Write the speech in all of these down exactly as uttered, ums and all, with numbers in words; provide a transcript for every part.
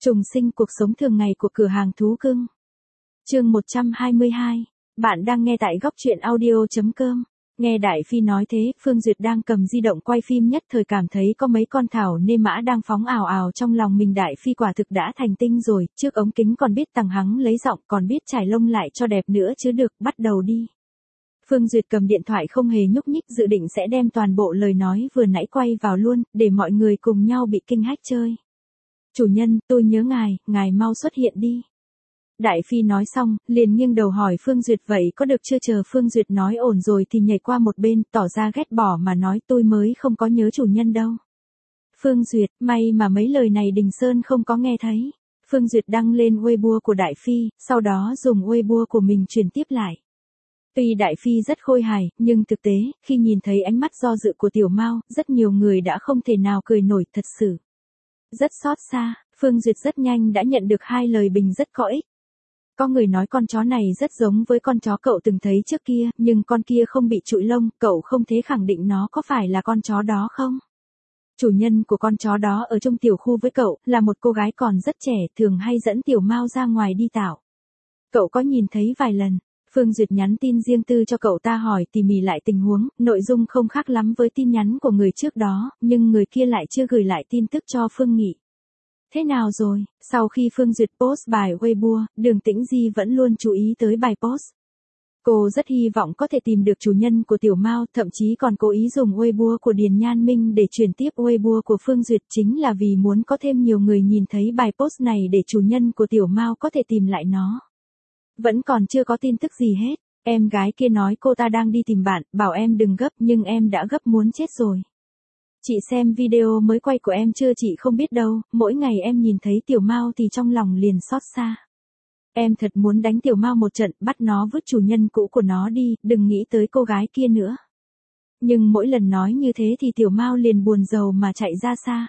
Trùng sinh cuộc sống thường ngày của cửa hàng thú cưng. Chương một trăm hai mươi hai. Bạn đang nghe tại góc truyện audio chấm com. Nghe Đại Phi nói thế, Phương Duyệt đang cầm di động quay phim nhất thời cảm thấy có mấy con thảo nê mã đang phóng ào ào trong lòng mình. Đại Phi quả thực đã thành tinh rồi, trước ống kính còn biết tằng hắng lấy giọng, còn biết trải lông lại cho đẹp nữa chứ được, bắt đầu đi. Phương Duyệt cầm điện thoại không hề nhúc nhích, dự định sẽ đem toàn bộ lời nói vừa nãy quay vào luôn, để mọi người cùng nhau bị kinh hách chơi. Chủ nhân, tôi nhớ ngài, ngài mau xuất hiện đi. Đại Phi nói xong, liền nghiêng đầu hỏi Phương Duyệt vậy có được chưa. Chờ Phương Duyệt nói ổn rồi thì nhảy qua một bên, tỏ ra ghét bỏ mà nói tôi mới không có nhớ chủ nhân đâu. Phương Duyệt, may mà mấy lời này Đình Sơn không có nghe thấy. Phương Duyệt đăng lên Weibo của Đại Phi, sau đó dùng Weibo của mình truyền tiếp lại. Tuy Đại Phi rất khôi hài, nhưng thực tế, khi nhìn thấy ánh mắt do dự của Tiểu Mao, rất nhiều người đã không thể nào cười nổi, thật sự. Rất xót xa, Phương Duyệt rất nhanh đã nhận được hai lời bình rất có ích. Có người nói con chó này rất giống với con chó cậu từng thấy trước kia, nhưng con kia không bị trụi lông, cậu không thể khẳng định nó có phải là con chó đó không? Chủ nhân của con chó đó ở trong tiểu khu với cậu, là một cô gái còn rất trẻ, thường hay dẫn Tiểu Mao ra ngoài đi dạo. Cậu có nhìn thấy vài lần. Phương Duyệt nhắn tin riêng tư cho cậu ta hỏi tỉ mỉ lại tình huống, nội dung không khác lắm với tin nhắn của người trước đó, nhưng người kia lại chưa gửi lại tin tức cho Phương Nghị. Thế nào rồi? Sau khi Phương Duyệt post bài Weibo, Đường Tĩnh Di vẫn luôn chú ý tới bài post. Cô rất hy vọng có thể tìm được chủ nhân của Tiểu Mao, thậm chí còn cố ý dùng Weibo của Điền Nhan Minh để truyền tiếp Weibo của Phương Duyệt, chính là vì muốn có thêm nhiều người nhìn thấy bài post này để chủ nhân của Tiểu Mao có thể tìm lại nó. Vẫn còn chưa có tin tức gì hết. Em gái kia nói cô ta đang đi tìm bạn, bảo em đừng gấp, nhưng em đã gấp muốn chết rồi. Chị xem video mới quay của em chưa? Chị không biết đâu, mỗi ngày em nhìn thấy Tiểu Mao thì trong lòng liền xót xa. Em thật muốn đánh Tiểu Mao một trận, bắt nó vứt chủ nhân cũ của nó đi, đừng nghĩ tới cô gái kia nữa. Nhưng mỗi lần nói như thế thì Tiểu Mao liền buồn rầu mà chạy ra xa.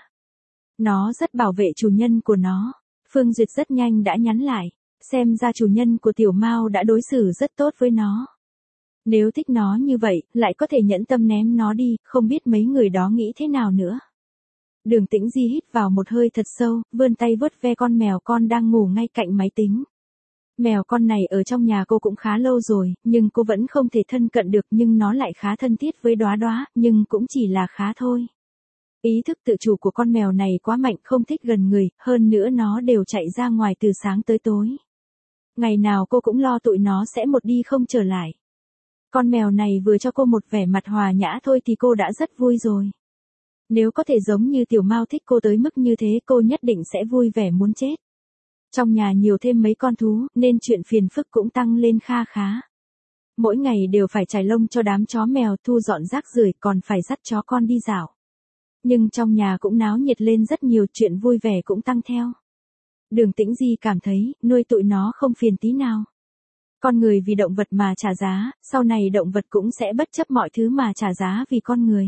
Nó rất bảo vệ chủ nhân của nó. Phương Duyệt rất nhanh đã nhắn lại. Xem ra chủ nhân của Tiểu Mao đã đối xử rất tốt với nó. Nếu thích nó như vậy, lại có thể nhẫn tâm ném nó đi, không biết mấy người đó nghĩ thế nào nữa. Đường Tĩnh Di hít vào một hơi thật sâu, vươn tay vuốt ve con mèo con đang ngủ ngay cạnh máy tính. Mèo con này ở trong nhà cô cũng khá lâu rồi, nhưng cô vẫn không thể thân cận được, nhưng nó lại khá thân thiết với Đóa Đóa, nhưng cũng chỉ là khá thôi. Ý thức tự chủ của con mèo này quá mạnh, không thích gần người, hơn nữa nó đều chạy ra ngoài từ sáng tới tối. Ngày nào cô cũng lo tụi nó sẽ một đi không trở lại. Con mèo này vừa cho cô một vẻ mặt hòa nhã thôi thì cô đã rất vui rồi. Nếu có thể giống như Tiểu Mao thích cô tới mức như thế, cô nhất định sẽ vui vẻ muốn chết. Trong nhà nhiều thêm mấy con thú, nên chuyện phiền phức cũng tăng lên kha khá. Mỗi ngày đều phải chải lông cho đám chó mèo, thu dọn rác rưởi, còn phải dắt chó con đi dạo. Nhưng trong nhà cũng náo nhiệt lên rất nhiều, chuyện vui vẻ cũng tăng theo. Đường Tĩnh Di cảm thấy, nuôi tụi nó không phiền tí nào. Con người vì động vật mà trả giá, sau này động vật cũng sẽ bất chấp mọi thứ mà trả giá vì con người.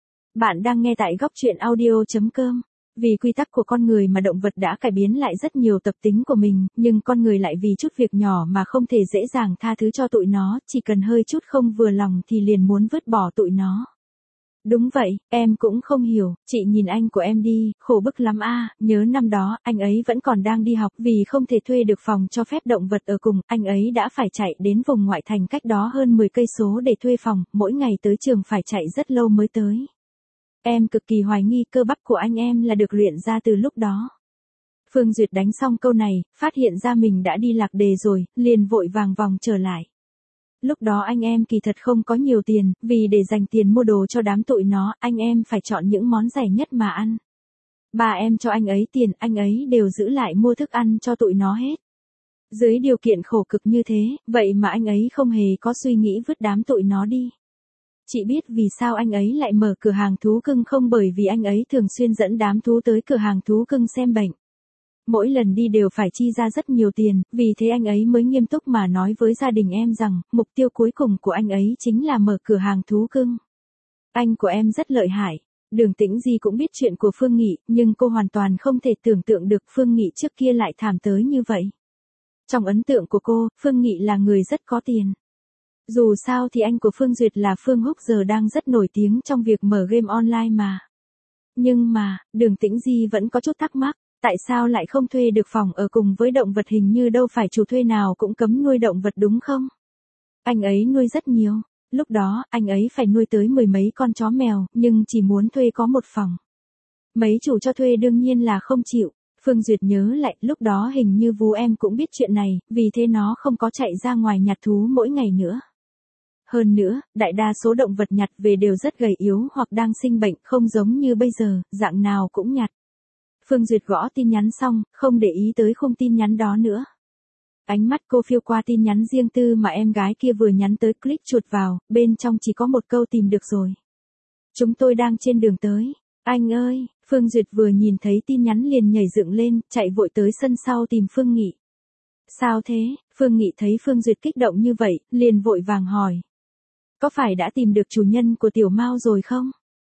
Bạn đang nghe tại góc truyện audio chấm com. Vì quy tắc của con người mà động vật đã cải biến lại rất nhiều tập tính của mình, nhưng con người lại vì chút việc nhỏ mà không thể dễ dàng tha thứ cho tụi nó, chỉ cần hơi chút không vừa lòng thì liền muốn vứt bỏ tụi nó. Đúng vậy, em cũng không hiểu, chị nhìn anh của em đi, khổ bức lắm a. Nhớ năm đó, anh ấy vẫn còn đang đi học, vì không thể thuê được phòng cho phép động vật ở cùng, anh ấy đã phải chạy đến vùng ngoại thành cách đó hơn mười cây số để thuê phòng, mỗi ngày tới trường phải chạy rất lâu mới tới. Em cực kỳ hoài nghi cơ bắp của anh em là được luyện ra từ lúc đó. Phương Duyệt đánh xong câu này, phát hiện ra mình đã đi lạc đề rồi, liền vội vàng vòng trở lại. Lúc đó anh em kỳ thật không có nhiều tiền, vì để dành tiền mua đồ cho đám tụi nó, anh em phải chọn những món rẻ nhất mà ăn. Ba em cho anh ấy tiền, anh ấy đều giữ lại mua thức ăn cho tụi nó hết. Dưới điều kiện khổ cực như thế, vậy mà anh ấy không hề có suy nghĩ vứt đám tụi nó đi. Chị biết vì sao anh ấy lại mở cửa hàng thú cưng không? Bởi vì anh ấy thường xuyên dẫn đám thú tới cửa hàng thú cưng xem bệnh. Mỗi lần đi đều phải chi ra rất nhiều tiền, vì thế anh ấy mới nghiêm túc mà nói với gia đình em rằng, mục tiêu cuối cùng của anh ấy chính là mở cửa hàng thú cưng. Anh của em rất lợi hại. Đường Tĩnh Di cũng biết chuyện của Phương Nghị, nhưng cô hoàn toàn không thể tưởng tượng được Phương Nghị trước kia lại thảm tới như vậy. Trong ấn tượng của cô, Phương Nghị là người rất có tiền. Dù sao thì anh của Phương Duyệt là Phương Húc giờ đang rất nổi tiếng trong việc mở game online mà. Nhưng mà, Đường Tĩnh Di vẫn có chút thắc mắc. Tại sao lại không thuê được phòng ở cùng với động vật, hình như đâu phải chủ thuê nào cũng cấm nuôi động vật đúng không? Anh ấy nuôi rất nhiều. Lúc đó, anh ấy phải nuôi tới mười mấy con chó mèo, nhưng chỉ muốn thuê có một phòng. Mấy chủ cho thuê đương nhiên là không chịu. Phương Duyệt nhớ lại, lúc đó hình như Vú Em cũng biết chuyện này, vì thế nó không có chạy ra ngoài nhặt thú mỗi ngày nữa. Hơn nữa, đại đa số động vật nhặt về đều rất gầy yếu hoặc đang sinh bệnh, không giống như bây giờ, dạng nào cũng nhặt. Phương Duyệt gõ tin nhắn xong, không để ý tới khung tin nhắn đó nữa. Ánh mắt cô phiêu qua tin nhắn riêng tư mà em gái kia vừa nhắn tới, click chuột vào, bên trong chỉ có một câu tìm được rồi. Chúng tôi đang trên đường tới. Anh ơi, Phương Duyệt vừa nhìn thấy tin nhắn liền nhảy dựng lên, chạy vội tới sân sau tìm Phương Nghị. Sao thế? Phương Nghị thấy Phương Duyệt kích động như vậy, liền vội vàng hỏi. Có phải đã tìm được chủ nhân của tiểu Mao rồi không?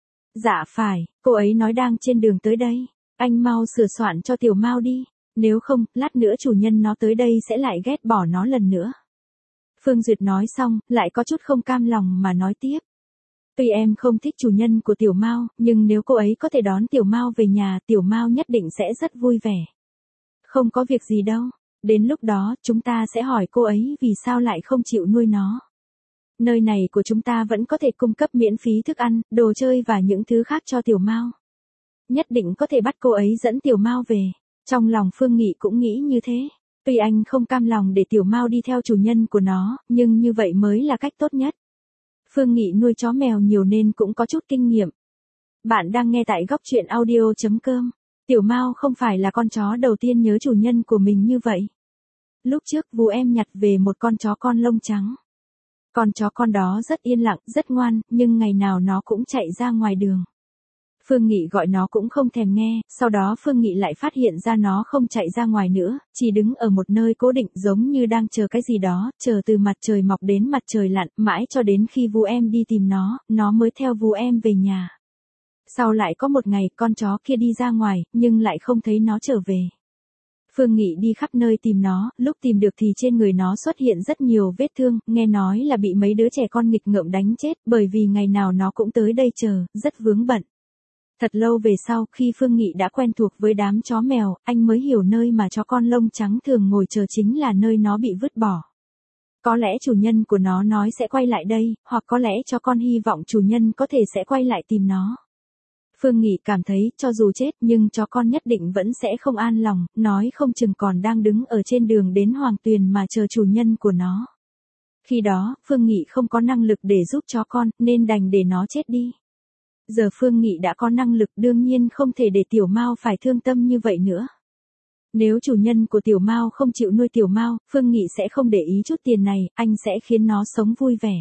Dạ phải, cô ấy nói đang trên đường tới đây. Anh mau sửa soạn cho tiểu Mao đi. Nếu không, lát nữa chủ nhân nó tới đây sẽ lại ghét bỏ nó lần nữa. Phương Duyệt nói xong, lại có chút không cam lòng mà nói tiếp. Tuy em không thích chủ nhân của tiểu Mao, nhưng nếu cô ấy có thể đón tiểu Mao về nhà, tiểu Mao nhất định sẽ rất vui vẻ. Không có việc gì đâu. Đến lúc đó, chúng ta sẽ hỏi cô ấy vì sao lại không chịu nuôi nó. Nơi này của chúng ta vẫn có thể cung cấp miễn phí thức ăn, đồ chơi và những thứ khác cho tiểu Mao. Nhất định có thể bắt cô ấy dẫn tiểu Mao về. Trong lòng Phương Nghị cũng nghĩ như thế. Tuy anh không cam lòng để tiểu Mao đi theo chủ nhân của nó, nhưng như vậy mới là cách tốt nhất. Phương Nghị nuôi chó mèo nhiều nên cũng có chút kinh nghiệm. Bạn đang nghe tại góc truyện audio chấm com. Tiểu Mao không phải là con chó đầu tiên nhớ chủ nhân của mình như vậy. Lúc trước Vú Em nhặt về một con chó con lông trắng. Con chó con đó rất yên lặng, rất ngoan, nhưng ngày nào nó cũng chạy ra ngoài đường. Phương Nghị gọi nó cũng không thèm nghe, sau đó Phương Nghị lại phát hiện ra nó không chạy ra ngoài nữa, chỉ đứng ở một nơi cố định giống như đang chờ cái gì đó, chờ từ mặt trời mọc đến mặt trời lặn, mãi cho đến khi Vú Em đi tìm nó, nó mới theo Vú Em về nhà. Sau lại có một ngày, con chó kia đi ra ngoài, nhưng lại không thấy nó trở về. Phương Nghị đi khắp nơi tìm nó, lúc tìm được thì trên người nó xuất hiện rất nhiều vết thương, nghe nói là bị mấy đứa trẻ con nghịch ngợm đánh chết, bởi vì ngày nào nó cũng tới đây chờ, rất vướng bận. Thật lâu về sau, khi Phương Nghị đã quen thuộc với đám chó mèo, anh mới hiểu nơi mà chó con lông trắng thường ngồi chờ chính là nơi nó bị vứt bỏ. Có lẽ chủ nhân của nó nói sẽ quay lại đây, hoặc có lẽ chó con hy vọng chủ nhân có thể sẽ quay lại tìm nó. Phương Nghị cảm thấy, cho dù chết nhưng chó con nhất định vẫn sẽ không an lòng, nói không chừng còn đang đứng ở trên đường đến Hoàng Tuyền mà chờ chủ nhân của nó. Khi đó, Phương Nghị không có năng lực để giúp chó con, nên đành để nó chết đi. Giờ Phương Nghị đã có năng lực, đương nhiên không thể để tiểu Mao phải thương tâm như vậy nữa. Nếu chủ nhân của tiểu Mao không chịu nuôi tiểu Mao, Phương Nghị sẽ không để ý chút tiền này, anh sẽ khiến nó sống vui vẻ.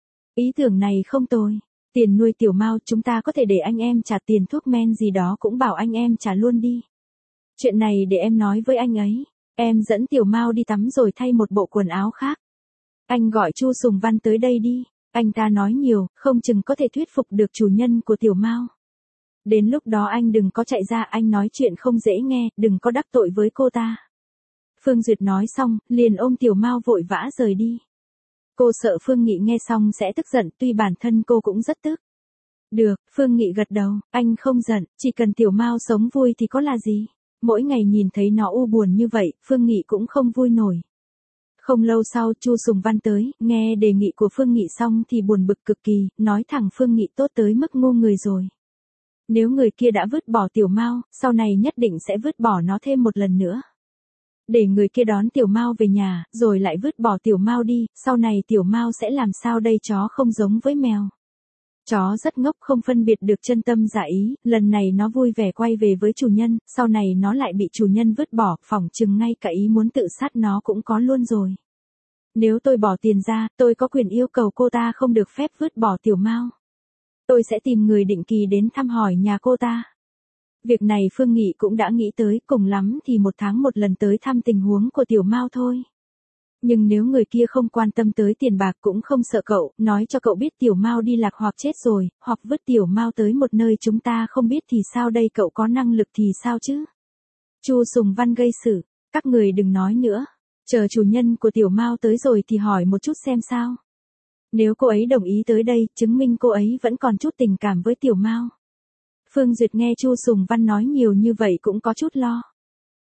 Ý tưởng này không tồi. Tiền nuôi tiểu Mao chúng ta có thể để anh em trả tiền thuốc men gì đó cũng bảo anh em trả luôn đi. Chuyện này để em nói với anh ấy. Em dẫn tiểu Mao đi tắm rồi thay một bộ quần áo khác. Anh gọi Chu Sùng Văn tới đây đi. Anh ta nói nhiều, không chừng có thể thuyết phục được chủ nhân của tiểu Mao. Đến lúc đó anh đừng có chạy ra, anh nói chuyện không dễ nghe, đừng có đắc tội với cô ta. Phương Duyệt nói xong, liền ôm tiểu Mao vội vã rời đi. Cô sợ Phương Nghị nghe xong sẽ tức giận, tuy bản thân cô cũng rất tức. Được, Phương Nghị gật đầu, anh không giận, chỉ cần tiểu Mao sống vui thì có là gì. Mỗi ngày nhìn thấy nó u buồn như vậy, Phương Nghị cũng không vui nổi. Không lâu sau, Chu Sùng Văn tới, nghe đề nghị của Phương Nghị xong thì buồn bực cực kỳ, nói thẳng Phương Nghị tốt tới mức ngu người rồi. Nếu người kia đã vứt bỏ tiểu Mao, sau này nhất định sẽ vứt bỏ nó thêm một lần nữa. Để người kia đón tiểu Mao về nhà, rồi lại vứt bỏ tiểu Mao đi, sau này tiểu Mao sẽ làm sao đây, chó không giống với mèo. Chó rất ngốc, không phân biệt được chân tâm giả ý, lần này nó vui vẻ quay về với chủ nhân, sau này nó lại bị chủ nhân vứt bỏ, phỏng chừng ngay cả ý muốn tự sát nó cũng có luôn rồi. Nếu tôi bỏ tiền ra, tôi có quyền yêu cầu cô ta không được phép vứt bỏ tiểu Mao. Tôi sẽ tìm người định kỳ đến thăm hỏi nhà cô ta. Việc này Phương Nghị cũng đã nghĩ tới, cùng lắm thì một tháng một lần tới thăm tình huống của tiểu Mao thôi. Nhưng nếu người kia không quan tâm tới tiền bạc cũng không sợ cậu, nói cho cậu biết tiểu Mao đi lạc hoặc chết rồi, hoặc vứt tiểu Mao tới một nơi chúng ta không biết thì sao đây, cậu có năng lực thì sao chứ? Chu Sùng Văn gây sự, các người đừng nói nữa, chờ chủ nhân của tiểu Mao tới rồi thì hỏi một chút xem sao. Nếu cô ấy đồng ý tới đây, chứng minh cô ấy vẫn còn chút tình cảm với tiểu Mao. Phương Duyệt nghe Chu Sùng Văn nói nhiều như vậy cũng có chút lo.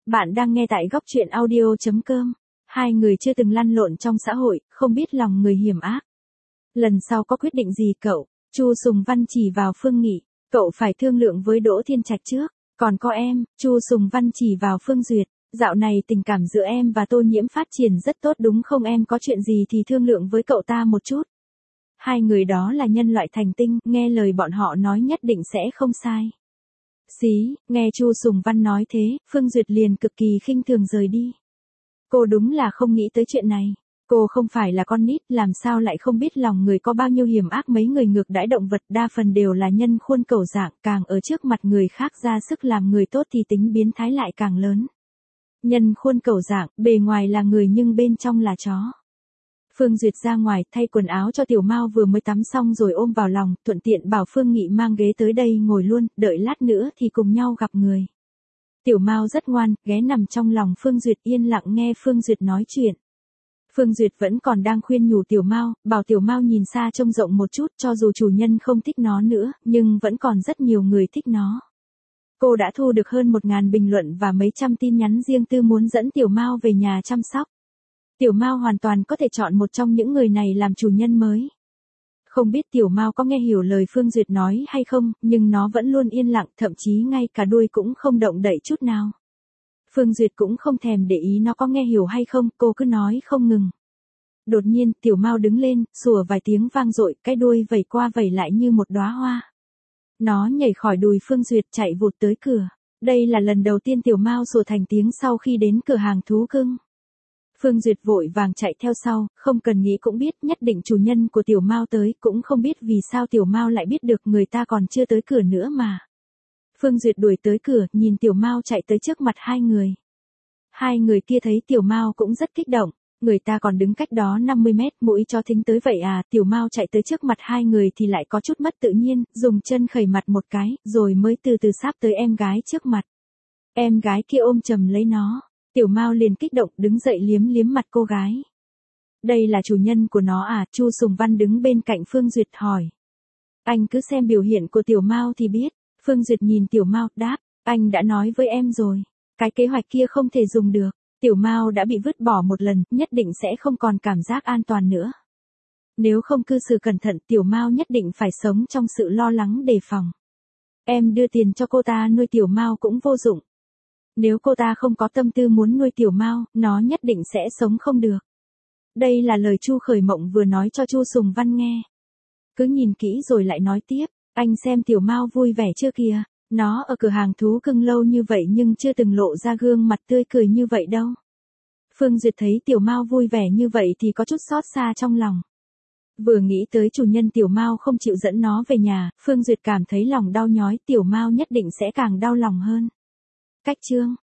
Bạn đang nghe tại góc truyện audio chấm com. Hai người chưa từng lăn lộn trong xã hội, không biết lòng người hiểm ác. Lần sau có quyết định gì cậu? Chu Sùng Văn chỉ vào Phương Nghị. Cậu phải thương lượng với Đỗ Thiên Trạch trước. Còn có em, Chu Sùng Văn chỉ vào Phương Duyệt. Dạo này tình cảm giữa em và Tô Nhiễm phát triển rất tốt đúng không em, có chuyện gì thì thương lượng với cậu ta một chút. Hai người đó là nhân loại thành tinh, nghe lời bọn họ nói nhất định sẽ không sai. Xí, nghe Chu Sùng Văn nói thế, Phương Duyệt liền cực kỳ khinh thường rời đi. Cô đúng là không nghĩ tới chuyện này. Cô không phải là con nít, làm sao lại không biết lòng người có bao nhiêu hiểm ác, mấy người ngược đãi động vật đa phần đều là nhân khuôn cẩu dạng, càng ở trước mặt người khác ra sức làm người tốt thì tính biến thái lại càng lớn. Nhân khuôn cẩu dạng, bề ngoài là người nhưng bên trong là chó. Phương Duyệt ra ngoài thay quần áo cho Tiểu Mao vừa mới tắm xong rồi ôm vào lòng, thuận tiện bảo Phương Nghị mang ghế tới đây ngồi luôn, đợi lát nữa thì cùng nhau gặp người. Tiểu Mao rất ngoan, ghé nằm trong lòng Phương Duyệt yên lặng nghe Phương Duyệt nói chuyện. Phương Duyệt vẫn còn đang khuyên nhủ Tiểu Mao, bảo Tiểu Mao nhìn xa trông rộng một chút, cho dù chủ nhân không thích nó nữa, nhưng vẫn còn rất nhiều người thích nó. Cô đã thu được hơn một ngàn bình luận và mấy trăm tin nhắn riêng tư muốn dẫn Tiểu Mao về nhà chăm sóc. Tiểu Mao hoàn toàn có thể chọn một trong những người này làm chủ nhân mới. Không biết Tiểu Mao có nghe hiểu lời Phương Duyệt nói hay không, nhưng nó vẫn luôn yên lặng, thậm chí ngay cả đuôi cũng không động đậy chút nào. Phương Duyệt cũng không thèm để ý nó có nghe hiểu hay không, cô cứ nói không ngừng. Đột nhiên, Tiểu Mao đứng lên, sủa vài tiếng vang dội, cái đuôi vẩy qua vẩy lại như một đóa hoa. Nó nhảy khỏi đùi Phương Duyệt chạy vụt tới cửa. Đây là lần đầu tiên Tiểu Mao sủa thành tiếng sau khi đến cửa hàng thú cưng. Phương Duyệt vội vàng chạy theo sau, không cần nghĩ cũng biết nhất định chủ nhân của Tiểu Mao tới, cũng không biết vì sao Tiểu Mao lại biết được người ta còn chưa tới cửa nữa mà. Phương Duyệt đuổi tới cửa, nhìn Tiểu Mao chạy tới trước mặt hai người. Hai người kia thấy Tiểu Mao cũng rất kích động, người ta còn đứng cách đó năm mươi mét, mũi chó thính tới vậy à, Tiểu Mao chạy tới trước mặt hai người thì lại có chút mất tự nhiên, dùng chân khẩy mặt một cái, rồi mới từ từ sáp tới em gái trước mặt. Em gái kia ôm chầm lấy nó. Tiểu Mao liền kích động đứng dậy liếm liếm mặt cô gái. Đây là chủ nhân của nó à? Chu Sùng Văn đứng bên cạnh Phương Duyệt hỏi. Anh cứ xem biểu hiện của Tiểu Mao thì biết. Phương Duyệt nhìn Tiểu Mao đáp, anh đã nói với em rồi, cái kế hoạch kia không thể dùng được. Tiểu Mao đã bị vứt bỏ một lần, nhất định sẽ không còn cảm giác an toàn nữa. Nếu không cư xử cẩn thận, Tiểu Mao nhất định phải sống trong sự lo lắng đề phòng. Em đưa tiền cho cô ta nuôi Tiểu Mao cũng vô dụng. Nếu cô ta không có tâm tư muốn nuôi Tiểu Mao, nó nhất định sẽ sống không được. Đây là lời Chu Khởi Mộng vừa nói cho Chu Sùng Văn nghe. Cứ nhìn kỹ rồi lại nói tiếp, anh xem Tiểu Mao vui vẻ chưa kìa, nó ở cửa hàng thú cưng lâu như vậy nhưng chưa từng lộ ra gương mặt tươi cười như vậy đâu. Phương Duyệt thấy Tiểu Mao vui vẻ như vậy thì có chút xót xa trong lòng. Vừa nghĩ tới chủ nhân Tiểu Mao không chịu dẫn nó về nhà, Phương Duyệt cảm thấy lòng đau nhói, Tiểu Mao nhất định sẽ càng đau lòng hơn. Cách chương